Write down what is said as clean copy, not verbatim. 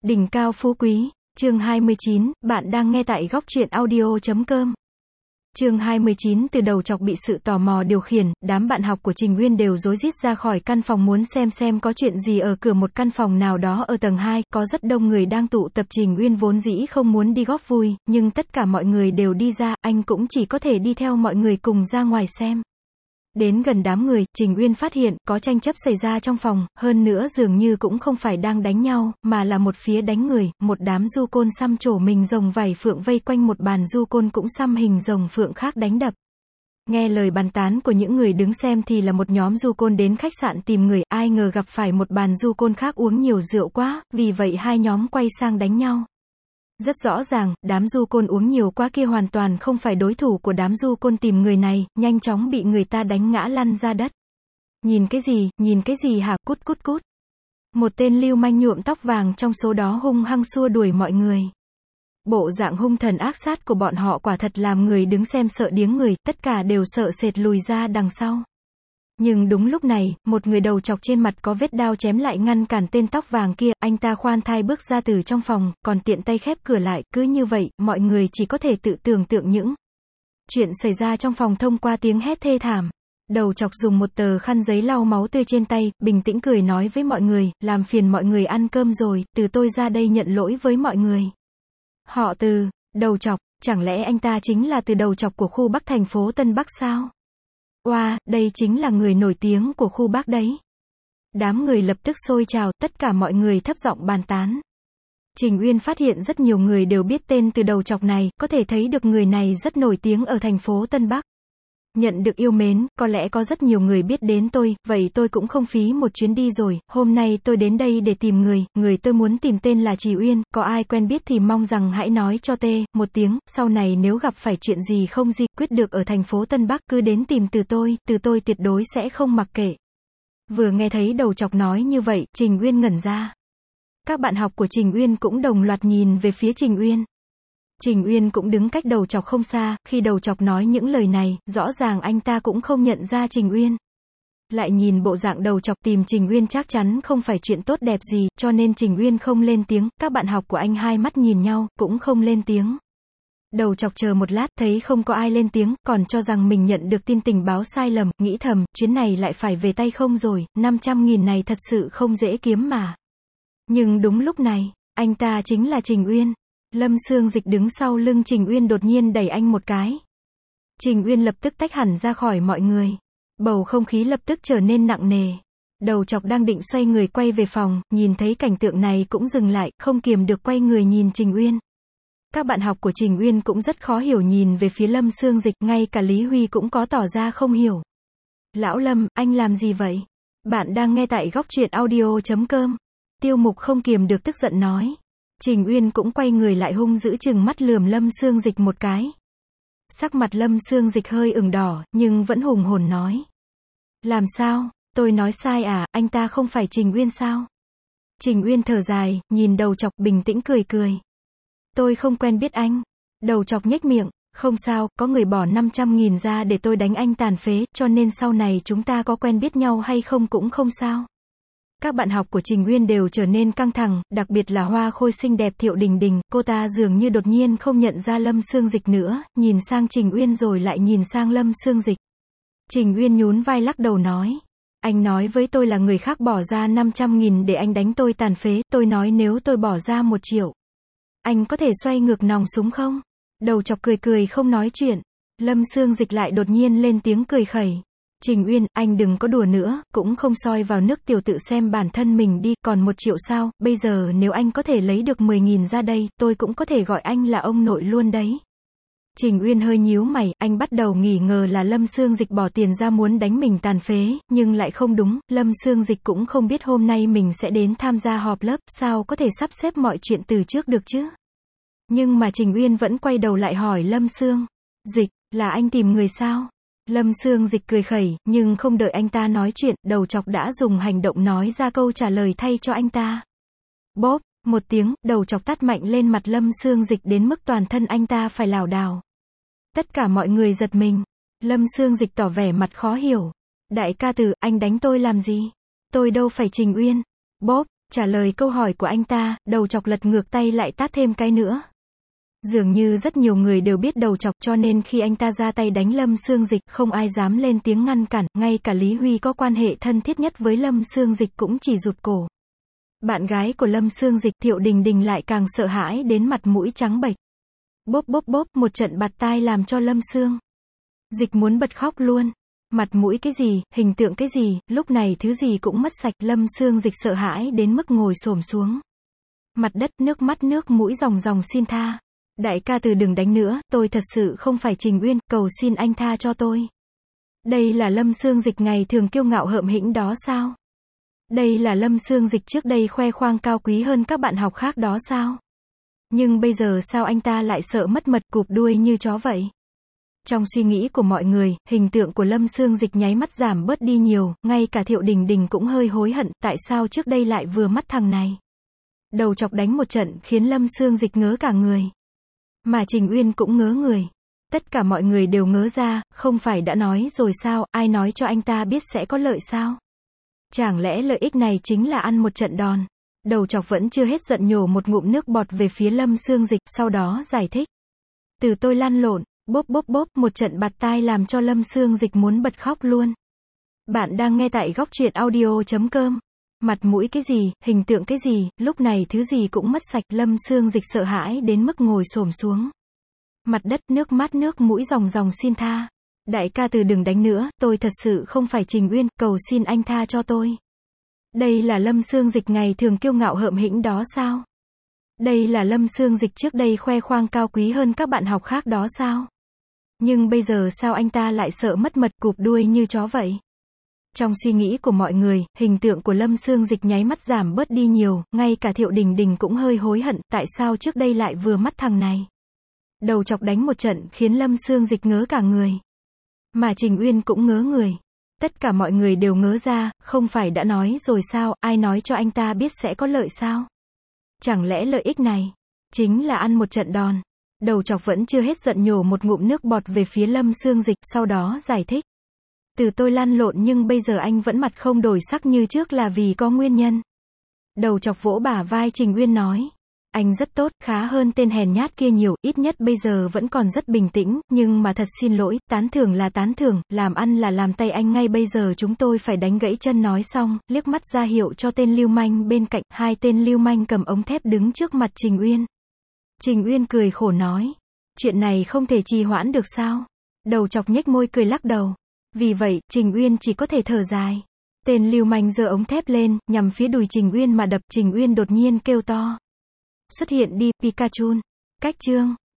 Đỉnh cao phú quý, chương 29, bạn đang nghe tại góc truyện audio.com. Chương 29, từ đầu chọc bị sự tò mò điều khiển, đám bạn học của Trình Uyên đều rối rít ra khỏi căn phòng muốn xem có chuyện gì ở cửa một căn phòng nào đó ở tầng 2, có rất đông người đang tụ tập. Trình Uyên vốn dĩ không muốn đi góp vui, nhưng tất cả mọi người đều đi ra, anh cũng chỉ có thể đi theo mọi người cùng ra ngoài xem. Đến gần đám người, Trình Uyên phát hiện, có tranh chấp xảy ra trong phòng, hơn nữa dường như cũng không phải đang đánh nhau, mà là một phía đánh người, một đám du côn xăm trổ mình rồng vảy phượng vây quanh một bàn du côn cũng xăm hình rồng phượng khác đánh đập. Nghe lời bàn tán của những người đứng xem thì là một nhóm du côn đến khách sạn tìm người, ai ngờ gặp phải một bàn du côn khác uống nhiều rượu quá, vì vậy hai nhóm quay sang đánh nhau. Rất rõ ràng, đám du côn uống nhiều quá kia hoàn toàn không phải đối thủ của đám du côn tìm người này, nhanh chóng bị người ta đánh ngã lăn ra đất. Nhìn cái gì hả, cút cút cút. Một tên lưu manh nhuộm tóc vàng trong số đó hung hăng xua đuổi mọi người. Bộ dạng hung thần ác sát của bọn họ quả thật làm người đứng xem sợ điếng người, tất cả đều sợ sệt lùi ra đằng sau. Nhưng đúng lúc này, một người đầu chọc trên mặt có vết đao chém lại ngăn cản tên tóc vàng kia, anh ta khoan thai bước ra từ trong phòng, còn tiện tay khép cửa lại, cứ như vậy, mọi người chỉ có thể tự tưởng tượng những chuyện xảy ra trong phòng thông qua tiếng hét thê thảm. Đầu chọc dùng một tờ khăn giấy lau máu tươi trên tay, bình tĩnh cười nói với mọi người, làm phiền mọi người ăn cơm rồi, từ tôi ra đây nhận lỗi với mọi người. Họ Từ, đầu chọc, chẳng lẽ anh ta chính là Từ đầu chọc của khu Bắc thành phố Tân Bắc sao? Oa, đây chính là người nổi tiếng của khu Bắc đấy. Đám người lập tức xôi trào, tất cả mọi người thấp giọng bàn tán. Trình Uyên phát hiện rất nhiều người đều biết tên Từ đầu chọc này, có thể thấy được người này rất nổi tiếng ở thành phố Tân Bắc. Nhận được yêu mến, có lẽ có rất nhiều người biết đến tôi, vậy tôi cũng không phí một chuyến đi rồi, hôm nay tôi đến đây để tìm người tôi muốn tìm tên là Trì Uyên, có ai quen biết thì mong rằng hãy nói cho một tiếng, sau này nếu gặp phải chuyện gì không quyết được ở thành phố Tân Bắc, cứ đến tìm từ tôi tuyệt đối sẽ không mặc kệ. Vừa nghe thấy đầu chọc nói như vậy, Trình Uyên ngẩn ra. Các bạn học của Trình Uyên cũng đồng loạt nhìn về phía Trình Uyên. Trình Uyên cũng đứng cách đầu chọc không xa, khi đầu chọc nói những lời này, rõ ràng anh ta cũng không nhận ra Trình Uyên. Lại nhìn bộ dạng đầu chọc tìm Trình Uyên chắc chắn không phải chuyện tốt đẹp gì, cho nên Trình Uyên không lên tiếng, các bạn học của anh hai mắt nhìn nhau, cũng không lên tiếng. Đầu chọc chờ một lát, thấy không có ai lên tiếng, còn cho rằng mình nhận được tin tình báo sai lầm, nghĩ thầm, chuyến này lại phải về tay không rồi, 500.000 này thật sự không dễ kiếm mà. Nhưng đúng lúc này, anh ta chính là Trình Uyên. Lâm Xương Dịch đứng sau lưng Trình Uyên đột nhiên đẩy anh một cái. Trình Uyên lập tức tách hẳn ra khỏi mọi người. Bầu không khí lập tức trở nên nặng nề. Đầu chọc đang định xoay người quay về phòng, nhìn thấy cảnh tượng này cũng dừng lại, không kiềm được quay người nhìn Trình Uyên. Các bạn học của Trình Uyên cũng rất khó hiểu nhìn về phía Lâm Xương Dịch, ngay cả Lý Huy cũng có tỏ ra không hiểu. Lão Lâm, anh làm gì vậy? Bạn đang nghe tại góc truyện audio.com. Tiêu Mục không kiềm được tức giận nói. Trình Uyên cũng quay người lại hung dữ chừng mắt lườm Lâm Xương Dịch một cái. Sắc mặt Lâm Xương Dịch hơi ửng đỏ, nhưng vẫn hùng hồn nói. Làm sao, tôi nói sai à, anh ta không phải Trình Uyên sao? Trình Uyên thở dài, nhìn đầu chọc bình tĩnh cười. Tôi không quen biết anh. Đầu chọc nhếch miệng, không sao, có người bỏ 500.000 ra để tôi đánh anh tàn phế, cho nên sau này chúng ta có quen biết nhau hay không cũng không sao. Các bạn học của Trình Uyên đều trở nên căng thẳng, đặc biệt là hoa khôi xinh đẹp Thiệu Đình Đình, cô ta dường như đột nhiên không nhận ra Lâm Xương Dịch nữa, nhìn sang Trình Uyên rồi lại nhìn sang Lâm Xương Dịch. Trình Uyên nhún vai lắc đầu nói. Anh nói với tôi là người khác bỏ ra 500.000 để anh đánh tôi tàn phế, tôi nói nếu tôi bỏ ra 1 triệu. Anh có thể xoay ngược nòng súng không? Đầu chọc cười không nói chuyện. Lâm Xương Dịch lại đột nhiên lên tiếng cười khẩy. Trình Uyên, anh đừng có đùa nữa, cũng không soi vào nước tiểu tự xem bản thân mình đi, còn 1 triệu sao, bây giờ nếu anh có thể lấy được 10.000 ra đây, tôi cũng có thể gọi anh là ông nội luôn đấy. Trình Uyên hơi nhíu mày, anh bắt đầu nghi ngờ là Lâm Xương Dịch bỏ tiền ra muốn đánh mình tàn phế, nhưng lại không đúng, Lâm Xương Dịch cũng không biết hôm nay mình sẽ đến tham gia họp lớp, sao có thể sắp xếp mọi chuyện từ trước được chứ? Nhưng mà Trình Uyên vẫn quay đầu lại hỏi Lâm Xương Dịch, là anh tìm người sao? Lâm Xương Dịch cười khẩy, nhưng không đợi anh ta nói chuyện, đầu chọc đã dùng hành động nói ra câu trả lời thay cho anh ta. Bóp, một tiếng, đầu chọc tát mạnh lên mặt Lâm Xương Dịch đến mức toàn thân anh ta phải lảo đảo. Tất cả mọi người giật mình. Lâm Xương Dịch tỏ vẻ mặt khó hiểu. Đại ca Từ, anh đánh tôi làm gì? Tôi đâu phải Trình Uyên. Bóp, Trả lời câu hỏi của anh ta, đầu chọc lật ngược tay lại tát thêm cái nữa. Dường như rất nhiều người đều biết đầu chọc, cho nên khi anh ta ra tay đánh Lâm Xương Dịch, không ai dám lên tiếng ngăn cản, ngay cả Lý Huy có quan hệ thân thiết nhất với Lâm Xương Dịch cũng chỉ rụt cổ. Bạn gái của Lâm Xương Dịch, Thiệu Đình Đình lại càng sợ hãi đến mặt mũi trắng bệch. Bốp bốp bốp, một trận bạt tai làm cho Lâm Xương Dịch muốn bật khóc luôn. Mặt mũi cái gì, hình tượng cái gì, lúc này thứ gì cũng mất sạch, Lâm Xương Dịch sợ hãi đến mức ngồi xổm xuống mặt đất, nước mắt nước mũi ròng ròng xin tha. Đại ca từ đừng đánh nữa, tôi thật sự không phải Trình Uyên, cầu xin anh tha cho tôi. Đây là Lâm Xương Dịch ngày thường kiêu ngạo hợm hĩnh đó sao? Đây là Lâm Xương Dịch trước đây khoe khoang cao quý hơn các bạn học khác đó sao? Nhưng bây giờ sao anh ta lại sợ mất mật, cụp đuôi như chó vậy? Trong suy nghĩ của mọi người, hình tượng của Lâm Xương Dịch nháy mắt giảm bớt đi nhiều, ngay cả Thiệu Đình Đình cũng hơi hối hận, tại sao trước đây lại vừa mắt thằng này. Đầu chọc đánh một trận khiến Lâm Xương Dịch ngớ cả người. Mà Trình Uyên cũng ngớ người. Tất cả mọi người đều ngớ ra, không phải đã nói rồi sao, ai nói cho anh ta biết sẽ có lợi sao? Chẳng lẽ lợi ích này chính là ăn một trận đòn? Đầu chọc vẫn chưa hết giận nhổ một ngụm nước bọt về phía Lâm Xương Dịch, sau đó giải thích. Từ tôi lăn lộn, bốp bốp bốp, một trận bạt tai làm cho Lâm Xương Dịch muốn bật khóc luôn. Bạn đang nghe tại góc truyện audio.com. Mặt mũi cái gì, hình tượng cái gì, lúc này thứ gì cũng mất sạch, Lâm Xương Dịch sợ hãi đến mức ngồi xổm xuống mặt đất, nước mắt nước mũi ròng ròng xin tha. Đại ca từ đừng đánh nữa, tôi thật sự không phải Trình Uyên, cầu xin anh tha cho tôi. Đây là Lâm Xương Dịch ngày thường kiêu ngạo hợm hĩnh đó sao? Đây là Lâm Xương Dịch trước đây khoe khoang cao quý hơn các bạn học khác đó sao? Nhưng bây giờ sao anh ta lại sợ mất mật, cụp đuôi như chó vậy? Trong suy nghĩ của mọi người, hình tượng của Lâm Xương Dịch nháy mắt giảm bớt đi nhiều, ngay cả Thiệu Đình Đình cũng hơi hối hận, tại sao trước đây lại vừa mắt thằng này. Đầu chọc đánh một trận khiến Lâm Xương Dịch ngớ cả người. Mà Trình Uyên cũng ngớ người. Tất cả mọi người đều ngớ ra, không phải đã nói rồi sao, ai nói cho anh ta biết sẽ có lợi sao? Chẳng lẽ lợi ích này chính là ăn một trận đòn? Đầu chọc vẫn chưa hết giận nhổ một ngụm nước bọt về phía Lâm Xương Dịch, sau đó giải thích. Từ tôi lăn lộn nhưng bây giờ anh vẫn mặt không đổi sắc như trước là vì có nguyên nhân. Đầu chọc vỗ bả vai Trình Uyên nói. Anh rất tốt, khá hơn tên hèn nhát kia nhiều, ít nhất bây giờ vẫn còn rất bình tĩnh, nhưng mà thật xin lỗi, tán thưởng là tán thưởng, làm ăn là làm tay anh ngay bây giờ chúng tôi phải đánh gãy chân. Nói xong, liếc mắt ra hiệu cho tên lưu manh bên cạnh, hai tên lưu manh cầm ống thép đứng trước mặt Trình Uyên. Trình Uyên cười khổ nói. Chuyện này không thể trì hoãn được sao? Đầu chọc nhếch môi cười lắc đầu. Vì vậy, Trình Uyên chỉ có thể thở dài. Tên lưu manh giơ ống thép lên, nhằm phía đùi Trình Uyên mà đập. Trình Uyên đột nhiên kêu to. Xuất hiện đi, Pikachu. Cách chương.